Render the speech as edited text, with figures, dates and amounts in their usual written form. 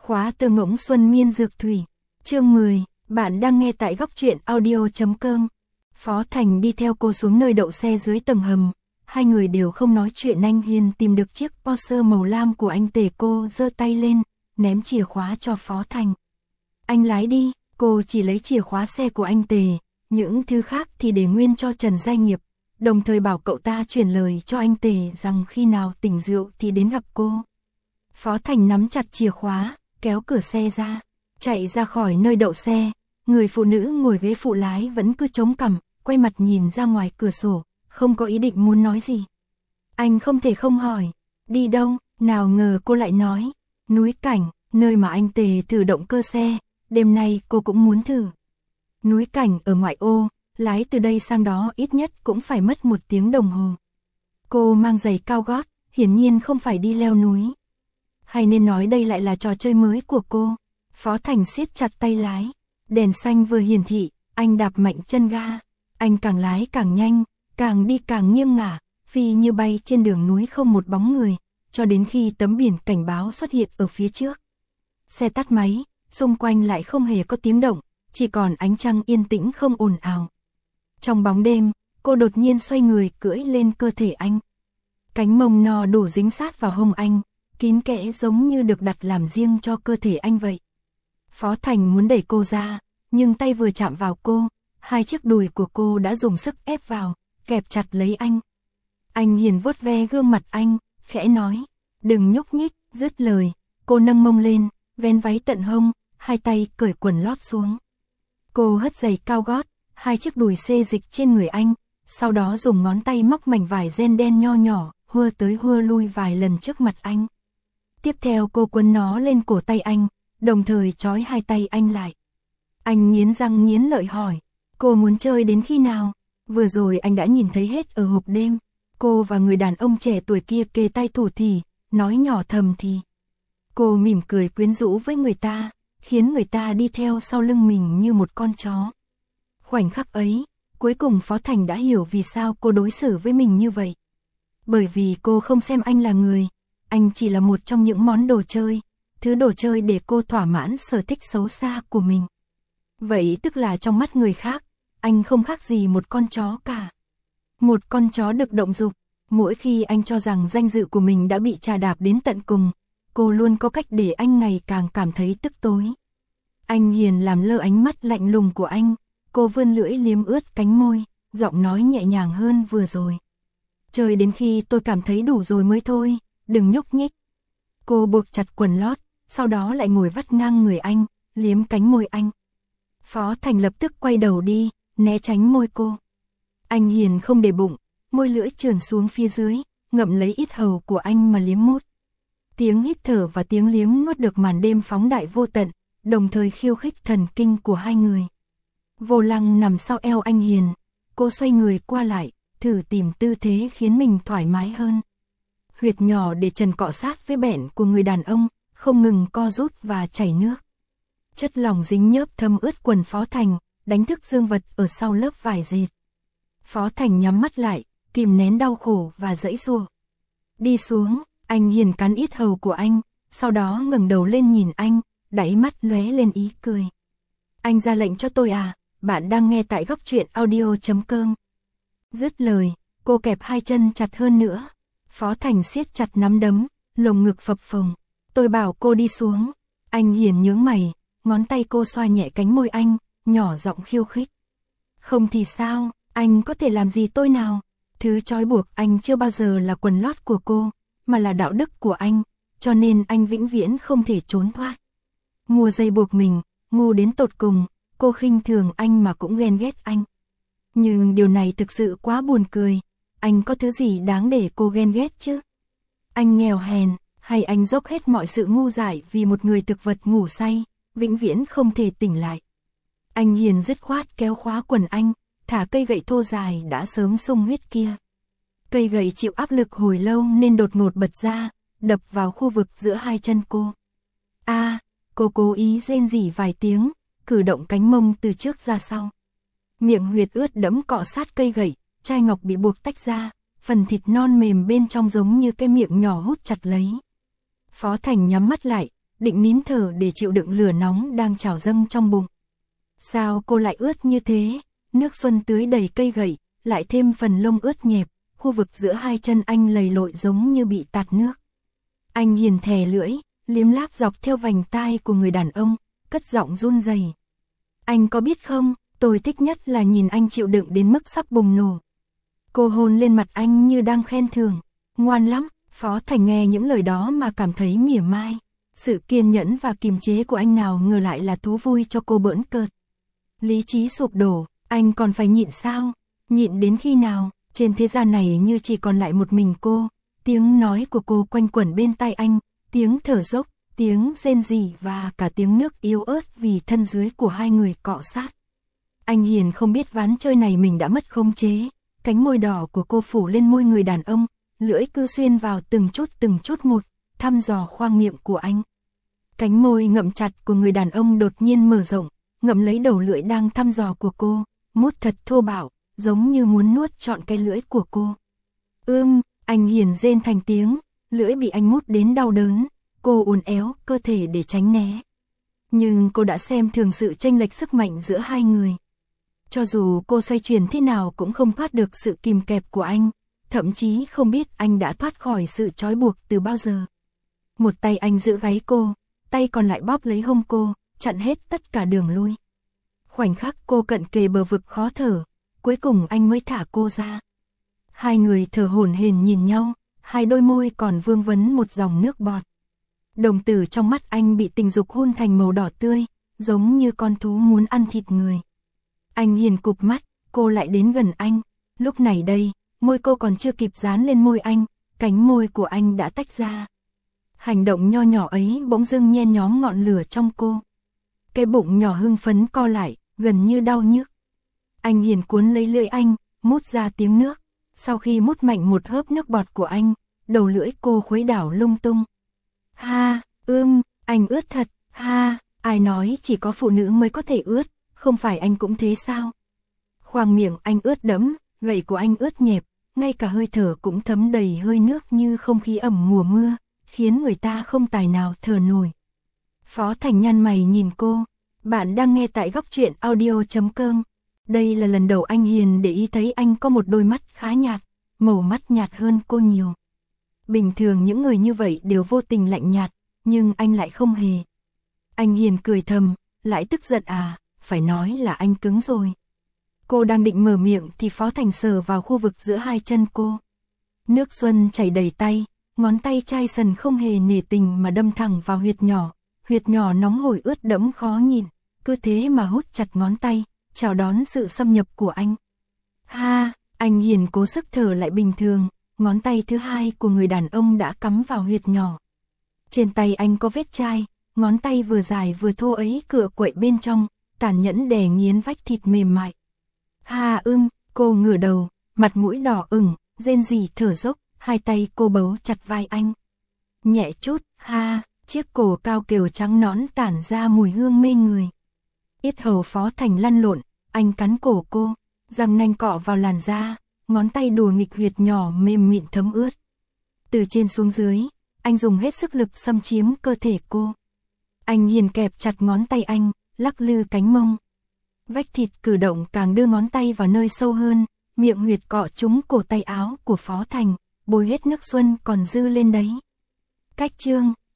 Khóa từ Ngỗng Xuân Miên Dược Thủy. Chương 10, bạn đang nghe tại góc truyện audio.com. Phó Thành đi theo cô xuống nơi đậu xe dưới tầng hầm. Hai người đều không nói chuyện. Anh Hiền tìm được chiếc Porsche màu lam của anh Tề. Cô giơ tay lên, ném chìa khóa cho Phó Thành. Anh lái đi. Cô chỉ lấy chìa khóa xe của anh Tề, những thứ khác thì để nguyên cho Trần Gia Nghiệp, đồng thời bảo cậu ta truyền lời cho anh Tề rằng khi nào tỉnh rượu thì đến gặp cô. Phó Thành nắm chặt chìa khóa, kéo cửa xe ra, chạy ra khỏi nơi đậu xe. Người phụ nữ ngồi ghế phụ lái vẫn cứ chống cằm, quay mặt nhìn ra ngoài cửa sổ, không có ý định muốn nói gì. Anh không thể không hỏi, đi đâu, nào ngờ cô lại nói, núi Cảnh, nơi mà anh Tề thử động cơ xe, đêm nay cô cũng muốn thử. Núi Cảnh ở ngoại ô, lái từ đây sang đó ít nhất cũng phải mất 1 tiếng đồng hồ. Cô mang giày cao gót, hiển nhiên không phải đi leo núi. Hay nên nói đây lại là trò chơi mới của cô. Phó Thành siết chặt tay lái, đèn xanh vừa hiển thị, anh đạp mạnh chân ga. Anh càng lái càng nhanh, càng đi càng nghiêng ngả, phi như bay trên đường núi không một bóng người, cho đến khi tấm biển cảnh báo xuất hiện ở phía trước. Xe tắt máy, xung quanh lại không hề có tiếng động, chỉ còn ánh trăng yên tĩnh không ồn ào. Trong bóng đêm, cô đột nhiên xoay người cưỡi lên cơ thể anh. Cánh mông no đủ dính sát vào hông anh, kín kẽ giống như được đặt làm riêng cho cơ thể anh vậy. Phó Thành muốn đẩy cô ra, nhưng tay vừa chạm vào cô, hai chiếc đùi của cô đã dùng sức ép vào, kẹp chặt lấy anh. Anh Hiền vuốt ve gương mặt anh, khẽ nói, đừng nhúc nhích. Dứt lời, cô nâng mông lên, vén váy tận hông, hai tay cởi quần lót xuống. Cô hất giày cao gót, hai chiếc đùi xê dịch trên người anh, sau đó dùng ngón tay móc mảnh vải ren đen nho nhỏ, hua tới hua lui vài lần trước mặt anh. Tiếp theo cô quấn nó lên cổ tay anh, đồng thời trói hai tay anh lại. Anh nghiến răng nghiến lợi hỏi, cô muốn chơi đến khi nào? Vừa rồi anh đã nhìn thấy hết ở hộp đêm. Cô và người đàn ông trẻ tuổi kia kề tay thủ thỉ, nói nhỏ thầm thì. Cô mỉm cười quyến rũ với người ta, khiến người ta đi theo sau lưng mình như một con chó. Khoảnh khắc ấy, cuối cùng Phó Thành đã hiểu vì sao cô đối xử với mình như vậy. Bởi vì cô không xem anh là người, anh chỉ là một trong những món đồ chơi, thứ đồ chơi để cô thỏa mãn sở thích xấu xa của mình. Vậy tức là trong mắt người khác, anh không khác gì một con chó cả. Một con chó được động dục. Mỗi khi anh cho rằng danh dự của mình đã bị chà đạp đến tận cùng, cô luôn có cách để anh ngày càng cảm thấy tức tối. Anh Hiền làm lơ ánh mắt lạnh lùng của anh, cô vươn lưỡi liếm ướt cánh môi, giọng nói nhẹ nhàng hơn vừa rồi. Chơi đến khi tôi cảm thấy đủ rồi mới thôi, đừng nhúc nhích. Cô buộc chặt quần lót, sau đó lại ngồi vắt ngang người anh, liếm cánh môi anh. Phó Thành lập tức quay đầu đi, né tránh môi cô. Anh Hiền không để bụng, môi lưỡi trườn xuống phía dưới, ngậm lấy yết hầu của anh mà liếm mút. Tiếng hít thở và tiếng liếm nuốt được màn đêm phóng đại vô tận, đồng thời khiêu khích thần kinh của hai người. Vô Lăng nằm sau eo anh Hiền, cô xoay người qua lại, thử tìm tư thế khiến mình thoải mái hơn. Huyệt nhỏ để trần cọ sát với bẹn của người đàn ông, không ngừng co rút và chảy nước. Chất lỏng dính nhớp thấm ướt quần Phó Thành, đánh thức dương vật ở sau lớp vải dệt. Phó Thành nhắm mắt lại, kìm nén đau khổ và giãy giụa. Đi xuống, anh Hiền cắn yết hầu của anh, sau đó ngẩng đầu lên nhìn anh, đáy mắt lóe lên ý cười. Anh ra lệnh cho tôi à? Bạn đang nghe tại góc truyện audio.com. Dứt lời, cô kẹp hai chân chặt hơn nữa. Phó Thành siết chặt nắm đấm, lồng ngực phập phồng. Tôi bảo cô đi xuống. Anh Hiền nhướng mày, ngón tay cô xoa nhẹ cánh môi anh, nhỏ giọng khiêu khích. Không thì sao, anh có thể làm gì tôi nào? Thứ trói buộc anh chưa bao giờ là quần lót của cô, mà là đạo đức của anh, cho nên anh vĩnh viễn không thể trốn thoát. Mua dây buộc mình, ngu đến tột cùng, cô khinh thường anh mà cũng ghen ghét anh. Nhưng điều này thực sự quá buồn cười, anh có thứ gì đáng để cô ghen ghét chứ? Anh nghèo hèn, hay anh dốc hết mọi sự ngu dại vì một người thực vật ngủ say, vĩnh viễn không thể tỉnh lại? Anh Hiền dứt khoát kéo khóa quần anh, thả cây gậy thô dài đã sớm sung huyết kia. Cây gậy chịu áp lực hồi lâu nên đột ngột bật ra, đập vào khu vực giữa hai chân cô. Cô cố ý rên rỉ vài tiếng, cử động cánh mông từ trước ra sau. Miệng huyệt ướt đẫm cọ sát cây gậy, chai ngọc bị buộc tách ra, phần thịt non mềm bên trong giống như cái miệng nhỏ hút chặt lấy. Phó Thành nhắm mắt lại, định nín thở để chịu đựng lửa nóng đang trào dâng trong bụng. Sao cô lại ướt như thế? Nước xuân tưới đầy cây gậy, lại thêm phần lông ướt nhẹp, khu vực giữa hai chân anh lầy lội giống như bị tạt nước. Anh Hiền thè lưỡi, liếm láp dọc theo vành tai của người đàn ông, cất giọng run rẩy. Anh có biết không, tôi thích nhất là nhìn anh chịu đựng đến mức sắp bùng nổ. Cô hôn lên mặt anh như đang khen thưởng. Ngoan lắm. Phó Thành nghe những lời đó mà cảm thấy mỉa mai. Sự kiên nhẫn và kiềm chế của anh nào ngờ lại là thú vui cho cô bỡn cợt. Lý trí sụp đổ, anh còn phải nhịn sao? Nhịn đến khi nào? Trên thế gian này như chỉ còn lại một mình cô. Tiếng nói của cô quanh quẩn bên tai anh, tiếng thở dốc, tiếng rên rỉ và cả tiếng nước yếu ớt vì thân dưới của hai người cọ sát. Anh Hiền không biết ván chơi này mình đã mất khống chế. Cánh môi đỏ của cô phủ lên môi người đàn ông, lưỡi cứ xuyên vào từng chút một, thăm dò khoang miệng của anh. Cánh môi ngậm chặt của người đàn ông đột nhiên mở rộng, ngậm lấy đầu lưỡi đang thăm dò của cô, mút thật thô bạo, giống như muốn nuốt trọn cái lưỡi của cô. Anh Hiền rên thành tiếng, lưỡi bị anh mút đến đau đớn, cô uốn éo cơ thể để tránh né. Nhưng cô đã xem thường sự chênh lệch sức mạnh giữa hai người. Cho dù cô xoay chuyển thế nào cũng không thoát được sự kìm kẹp của anh, thậm chí không biết anh đã thoát khỏi sự trói buộc từ bao giờ. Một tay anh giữ gáy cô, tay còn lại bóp lấy hông cô, chặn hết tất cả đường lui. Khoảnh khắc cô cận kề bờ vực khó thở, cuối cùng anh mới thả cô ra. Hai người thở hổn hển nhìn nhau, hai đôi môi còn vương vấn một dòng nước bọt. Đồng tử trong mắt anh bị tình dục hun thành màu đỏ tươi, giống như con thú muốn ăn thịt người. Anh Hiền cụp mắt, cô lại đến gần anh. Lúc này đây, môi cô còn chưa kịp dán lên môi anh, cánh môi của anh đã tách ra. Hành động nho nhỏ ấy bỗng dưng nhen nhóm ngọn lửa trong cô. Cái bụng nhỏ hưng phấn co lại, gần như đau nhức. Anh Hiền cuốn lấy lưỡi anh, mút ra tiếng nước. Sau khi mút mạnh một hớp nước bọt của anh, đầu lưỡi cô khuấy đảo lung tung. Ha, anh ướt thật, ha, ai nói chỉ có phụ nữ mới có thể ướt, không phải anh cũng thế sao? Khoang miệng anh ướt đẫm, gậy của anh ướt nhẹp, ngay cả hơi thở cũng thấm đầy hơi nước như không khí ẩm mùa mưa, khiến người ta không tài nào thở nổi. Phó Thành nhăn mày nhìn cô, bạn đang nghe tại Góc Truyện Audio.com. Đây là lần đầu anh Hiền để ý thấy anh có một đôi mắt khá nhạt, màu mắt nhạt hơn cô nhiều. Bình thường những người như vậy đều vô tình lạnh nhạt, nhưng anh lại không hề. Anh Hiền cười thầm, lại tức giận à, phải nói là anh cứng rồi. Cô đang định mở miệng thì Phó Thành sờ vào khu vực giữa hai chân cô. Nước xuân chảy đầy tay, ngón tay chai sần không hề nể tình mà đâm thẳng vào huyệt nhỏ nóng hổi ướt đẫm khó nhìn, cứ thế mà hút chặt ngón tay, chào đón sự xâm nhập của anh. Ha, anh Hiền cố sức thở lại bình thường, ngón tay thứ hai của người đàn ông đã cắm vào huyệt nhỏ. Trên tay anh có vết chai, ngón tay vừa dài vừa thô ấy cựa quậy bên trong, tàn nhẫn đè nghiến vách thịt mềm mại. Ha cô ngửa đầu, mặt mũi đỏ ửng, rên rỉ thở dốc, hai tay cô bấu chặt vai anh. Nhẹ chút, ha, chiếc cổ cao kiều trắng nõn tản ra mùi hương mê người. Yết hầu Phó Thành lăn lộn, anh cắn cổ cô, răng nanh cọ vào làn da, ngón tay đùa nghịch huyệt nhỏ mềm mịn thấm ướt. Từ trên xuống dưới, anh dùng hết sức lực xâm chiếm cơ thể cô. Anh Hiền kẹp chặt ngón tay anh, lắc lư cánh mông. Vách thịt cử động càng đưa ngón tay vào nơi sâu hơn, miệng huyệt cọ trúng cổ tay áo của Phó Thành, bôi hết nước xuân còn dư lên đấy. Cách chương